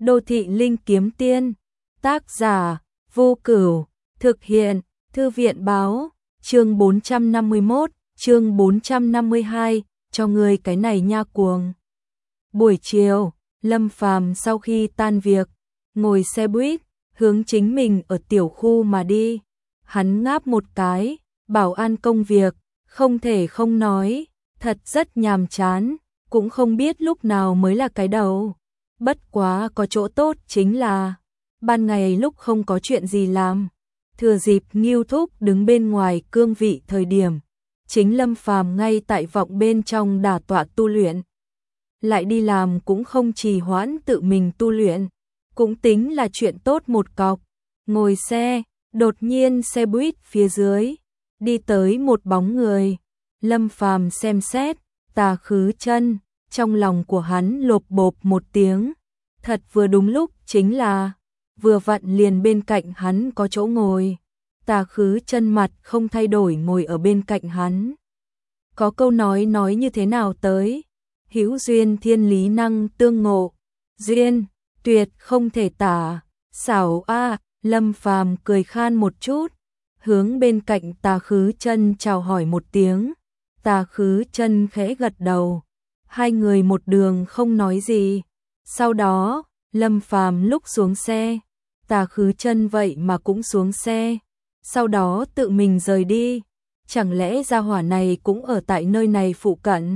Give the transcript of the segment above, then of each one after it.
Đô thị linh kiếm tiên. Tác giả Vô Cửu. Thực hiện Thư viện báo. Chương 451, chương 452, cho ngươi cái này nha cuồng. Buổi chiều, Lâm Phàm sau khi tan việc, ngồi xe buýt, hướng chính mình ở tiểu khu mà đi. Hắn ngáp một cái, bảo an công việc, không thể không nói, thật rất nhàm chán, cũng không biết lúc nào mới là cái đầu. Bất quá có chỗ tốt chính là, ban ngày lúc không có chuyện gì làm, thừa dịp Ngưu Thúc đứng bên ngoài cương vị thời điểm, chính Lâm Phàm ngay tại vọng bên trong đả tọa tu luyện. Lại đi làm cũng không trì hoãn tự mình tu luyện, cũng tính là chuyện tốt một cọc. Ngồi xe, đột nhiên xe buýt phía dưới, đi tới một bóng người. Lâm Phàm xem xét, Tà Khứ Chân, trong lòng của hắn lộp bộp một tiếng. Thật vừa đúng lúc chính là, vừa vặn liền bên cạnh hắn có chỗ ngồi. Tà Khứ Chân mặt không thay đổi ngồi ở bên cạnh hắn. Có câu nói như thế nào tới? Hữu duyên thiên lý năng tương ngộ, duyên tuyệt không thể tả. Xảo a. Lâm Phàm cười khan một chút, hướng bên cạnh Tà Khứ Chân chào hỏi một tiếng. Tà Khứ Chân khẽ gật đầu. Hai người một đường không nói gì. Sau đó, Lâm Phàm lúc xuống xe, Tà Khứ Chân vậy mà cũng xuống xe, sau đó tự mình rời đi. Chẳng lẽ gia hỏa này cũng ở tại nơi này phụ cận?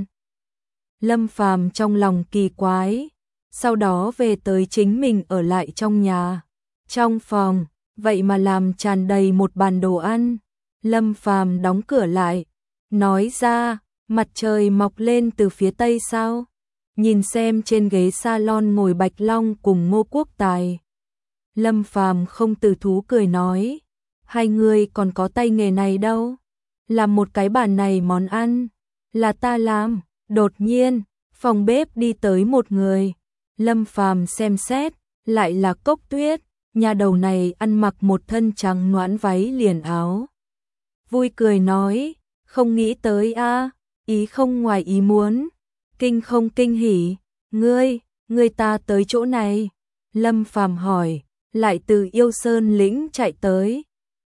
Lâm Phàm trong lòng kỳ quái, sau đó về tới chính mình ở lại trong nhà. Trong phòng, vậy mà làm tràn đầy một bàn đồ ăn. Lâm Phàm đóng cửa lại, nói ra, mặt trời mọc lên từ phía tây sao? Nhìn xem trên ghế salon ngồi Bạch Long cùng Ngô Quốc Tài. Lâm Phàm không từ thú cười nói, hai người còn có tay nghề này đâu. Làm một cái bàn này món ăn, là ta làm. Đột nhiên, phòng bếp đi tới một người. Lâm Phàm xem xét, lại là Cốc Tuyết. Nhà đầu này ăn mặc một thân trắng noãn váy liền áo. Vui cười nói, không nghĩ tới a, ý không ngoài ý muốn. Kinh không kinh hỉ, ngươi ta tới chỗ này. Lâm Phàm hỏi, lại từ Yêu Sơn lĩnh chạy tới.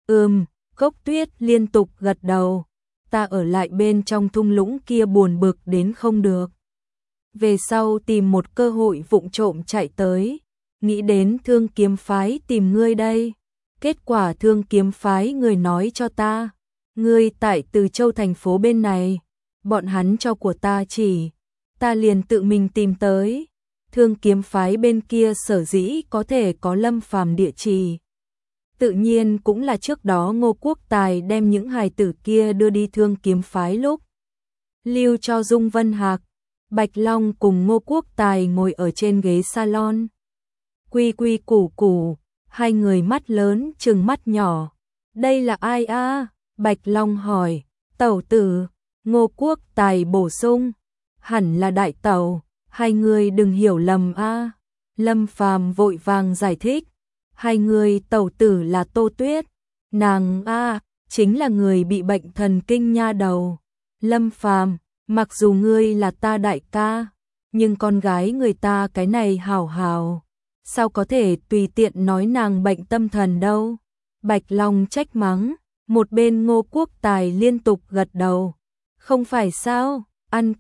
Cốc Tuyết liên tục gật đầu. Ta ở lại bên trong thung lũng kia buồn bực đến không được. Về sau tìm một cơ hội vụng trộm chạy tới, nghĩ đến Thương Kiếm Phái tìm ngươi đây. Kết quả Thương Kiếm Phái người nói cho ta, ngươi tại Từ Châu thành phố bên này, bọn hắn cho của ta chỉ, ta liền tự mình tìm tới. Thương Kiếm Phái bên kia sở dĩ có thể có Lâm Phàm địa chỉ, tự nhiên cũng là trước đó Ngô Quốc Tài đem những hài tử kia đưa đi Thương Kiếm Phái lúc lưu cho Dung Vân Hạc. Bạch Long cùng Ngô Quốc Tài ngồi ở trên ghế salon. Quy quy củ củ, hai người mắt lớn trừng mắt nhỏ. Đây là ai a? Bạch Long hỏi. Tẩu tử. Ngô Quốc Tài bổ sung. Hẳn là đại tẩu, hai người đừng hiểu lầm a. Lâm Phàm vội vàng giải thích. Hai người tẩu tử là Tô Tuyết. Nàng a, chính là người bị bệnh thần kinh nha đầu. Lâm Phàm, mặc dù ngươi là ta đại ca, nhưng con gái người ta cái này hảo hảo, sao có thể tùy tiện nói nàng bệnh tâm thần đâu. Bạch Long trách mắng, một bên Ngô Quốc Tài liên tục gật đầu. Không phải sao, ăn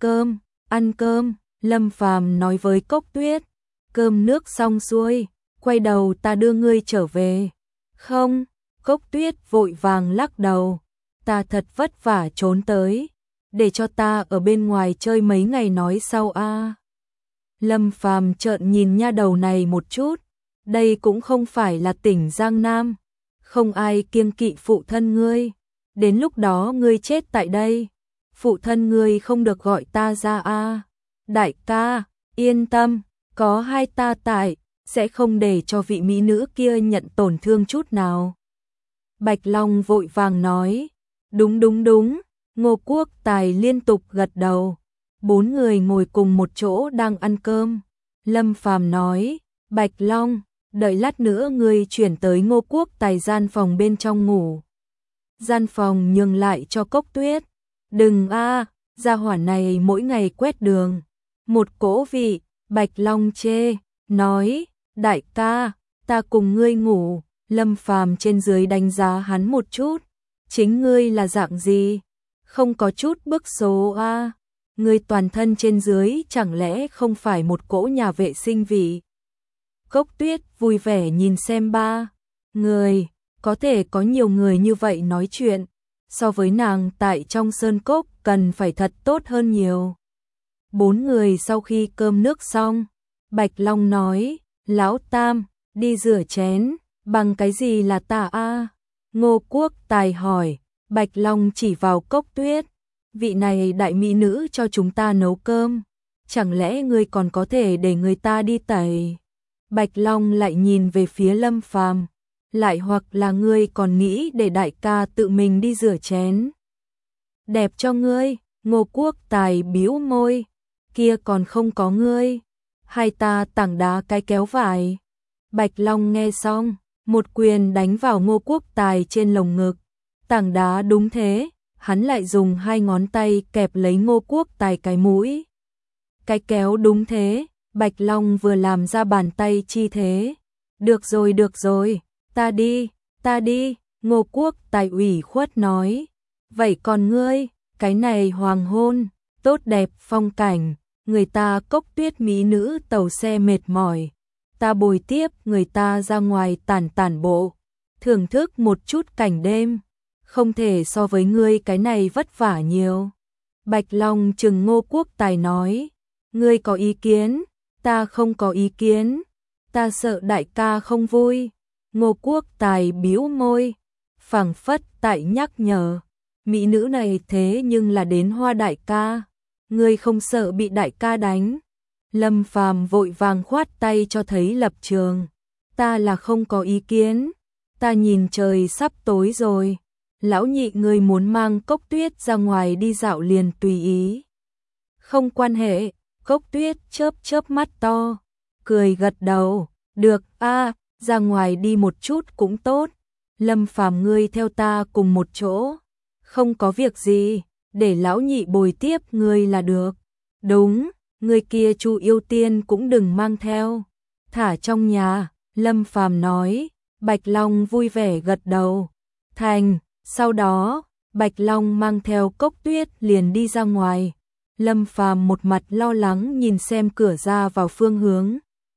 cơm, Lâm Phàm nói với Cốc Tuyết. Cơm nước xong xuôi, quay đầu ta đưa ngươi trở về. Không, Cốc Tuyết vội vàng lắc đầu, ta thật vất vả trốn tới, để cho ta ở bên ngoài chơi mấy ngày nói sau a. Lâm Phàm trợn nhìn nha đầu này một chút, đây cũng không phải là tỉnh Giang Nam, không ai kiêng kỵ phụ thân ngươi, đến lúc đó ngươi chết tại đây, phụ thân ngươi không được gọi ta ra a. Đại ca, yên tâm, có hai ta tại, sẽ không để cho vị mỹ nữ kia nhận tổn thương chút nào. Bạch Long vội vàng nói, đúng. Ngô Quốc Tài liên tục gật đầu. Bốn người ngồi cùng một chỗ đang ăn cơm. Lâm Phàm nói, Bạch Long, đợi lát nữa ngươi chuyển tới Ngô Quốc Tài gian phòng bên trong ngủ. Gian phòng nhường lại cho Cốc Tuyết. Đừng a, gia hỏa này mỗi ngày quét đường. Một cỗ vị, Bạch Long chê, nói, Đại ca, ta cùng ngươi ngủ. Lâm Phàm trên dưới đánh giá hắn một chút. Chính ngươi là dạng gì? Không có chút bức số a. Ngươi toàn thân trên dưới chẳng lẽ không phải một cỗ nhà vệ sinh vị? Cốc Tuyết vui vẻ nhìn xem ba người, có thể có nhiều người như vậy nói chuyện, so với nàng tại trong sơn cốc cần phải thật tốt hơn nhiều. 4 người sau khi cơm nước xong, Bạch Long nói, Lão Tam, đi rửa chén, bằng cái gì là ta a? Ngô Quốc Tài hỏi, Bạch Long chỉ vào Cốc Tuyết, vị này đại mỹ nữ cho chúng ta nấu cơm, chẳng lẽ ngươi còn có thể để người ta đi tẩy? Bạch Long lại nhìn về phía Lâm Phàm, lại hoặc là ngươi còn nghĩ để đại ca tự mình đi rửa chén. Đẹp cho ngươi, Ngô Quốc Tài bĩu môi, kia còn không có ngươi, hai ta tảng đá cái kéo vải. Bạch Long nghe xong, một quyền đánh vào Ngô Quốc Tài trên lồng ngực. Tảng đá đúng thế, hắn lại dùng 2 ngón tay kẹp lấy Ngô Quốc Tài cái mũi. Cái kéo đúng thế, Bạch Long vừa làm ra bàn tay chi thế. Được rồi, ta đi, Ngô Quốc Tài ủy khuất nói. Vậy còn ngươi, cái này hoàng hôn, tốt đẹp phong cảnh, người ta Cốc Tuyết mỹ nữ tàu xe mệt mỏi. Ta bồi tiếp người ta ra ngoài tản bộ, thưởng thức một chút cảnh đêm, không thể so với ngươi cái này vất vả nhiều. Bạch Long trừng Ngô Quốc Tài nói, ngươi có ý kiến, ta không có ý kiến, ta sợ đại ca không vui. Ngô Quốc Tài bĩu môi, phảng phất tại nhắc nhở, mỹ nữ này thế nhưng là đến Hoa đại ca, ngươi không sợ bị đại ca đánh. Lâm Phàm vội vàng khoát tay cho thấy lập trường, ta là không có ý kiến, ta nhìn trời sắp tối rồi, lão nhị ngươi muốn mang Cốc Tuyết ra ngoài đi dạo liền tùy ý. Không quan hệ, Cốc Tuyết chớp mắt to, cười gật đầu, được a, ra ngoài đi một chút cũng tốt. Lâm Phàm ngươi theo ta cùng một chỗ, không có việc gì, để lão nhị bồi tiếp ngươi là được. Đúng, người kia Chu Yêu Tiên cũng đừng mang theo, thả trong nhà. Lâm Phàm nói. Bạch Long vui vẻ gật đầu. Thành, sau đó, Bạch Long mang theo Cốc Tuyết liền đi ra ngoài. Lâm Phàm một mặt lo lắng nhìn xem cửa ra vào phương hướng.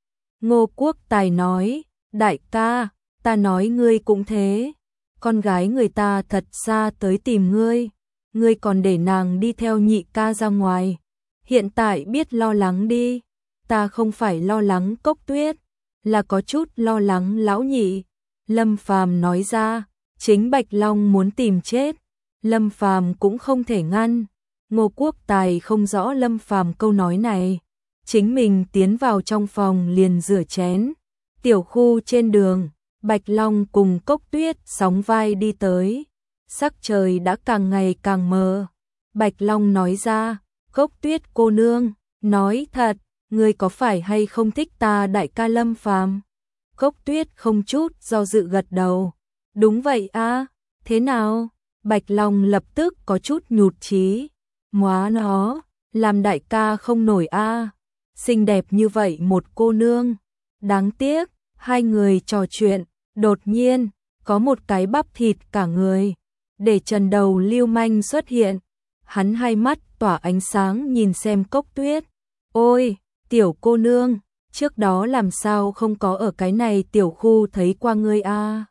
Ngô Quốc Tài nói, đại ca, ta nói ngươi cũng thế, con gái người ta thật xa tới tìm ngươi, ngươi còn để nàng đi theo nhị ca ra ngoài. Hiện tại biết lo lắng đi, ta không phải lo lắng Cốc Tuyết, là có chút lo lắng lão nhị. Lâm Phàm nói ra, chính Bạch Long muốn tìm chết, Lâm Phàm cũng không thể ngăn. Ngô Quốc Tài không rõ Lâm Phàm câu nói này, chính mình tiến vào trong phòng liền rửa chén. Tiểu khu trên đường, Bạch Long cùng Cốc Tuyết sóng vai đi tới, sắc trời đã càng ngày càng mờ. Bạch Long nói ra, Cốc Tuyết cô nương, nói thật, ngươi có phải hay không thích ta đại ca Lâm Phàm? Cốc Tuyết không chút do dự gật đầu. Đúng vậy a, thế nào? Bạch Long lập tức có chút nhụt chí. Móa nó, làm đại ca không nổi a. Xinh đẹp như vậy một cô nương. Đáng tiếc, hai người trò chuyện, đột nhiên, có một cái bắp thịt cả người. Để trần đầu lưu manh xuất hiện. Hắn hai mắt tỏa ánh sáng nhìn xem Cốc Tuyết. Ôi, tiểu cô nương, trước đó làm sao không có ở cái này tiểu khu thấy qua ngươi a?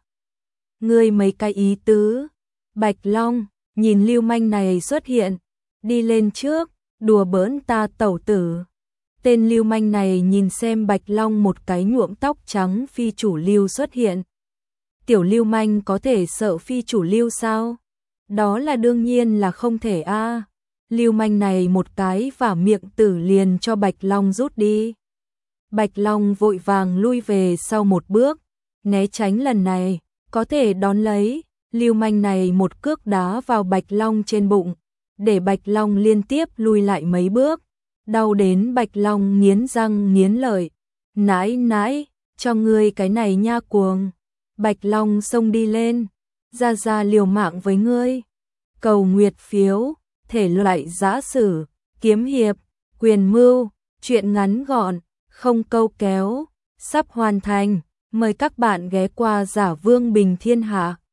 Ngươi mấy cái ý tứ? Bạch Long, nhìn lưu manh này xuất hiện, đi lên trước, đùa bỡn ta tẩu tử. Tên lưu manh này nhìn xem Bạch Long một cái nhuộm tóc trắng phi chủ lưu xuất hiện. Tiểu lưu manh có thể sợ phi chủ lưu sao? Đó là đương nhiên là không thể a. Lưu manh này một cái vả miệng tử liền cho Bạch Long rút đi. Bạch Long vội vàng lui về sau một bước, né tránh lần này, có thể đón lấy. Lưu manh này một cước đá vào Bạch Long trên bụng, để Bạch Long liên tiếp lui lại mấy bước, đau đến Bạch Long nghiến răng nghiến lợi. Nãi, cho ngươi cái này nha cuồng. Bạch Long xông đi lên, ra liều mạng với ngươi. Cầu nguyệt phiếu, thể loại giã sử, kiếm hiệp, quyền mưu, truyện ngắn gọn, không câu kéo, sắp hoàn thành. Mời các bạn ghé qua Giả Vương Bình Thiên Hạ.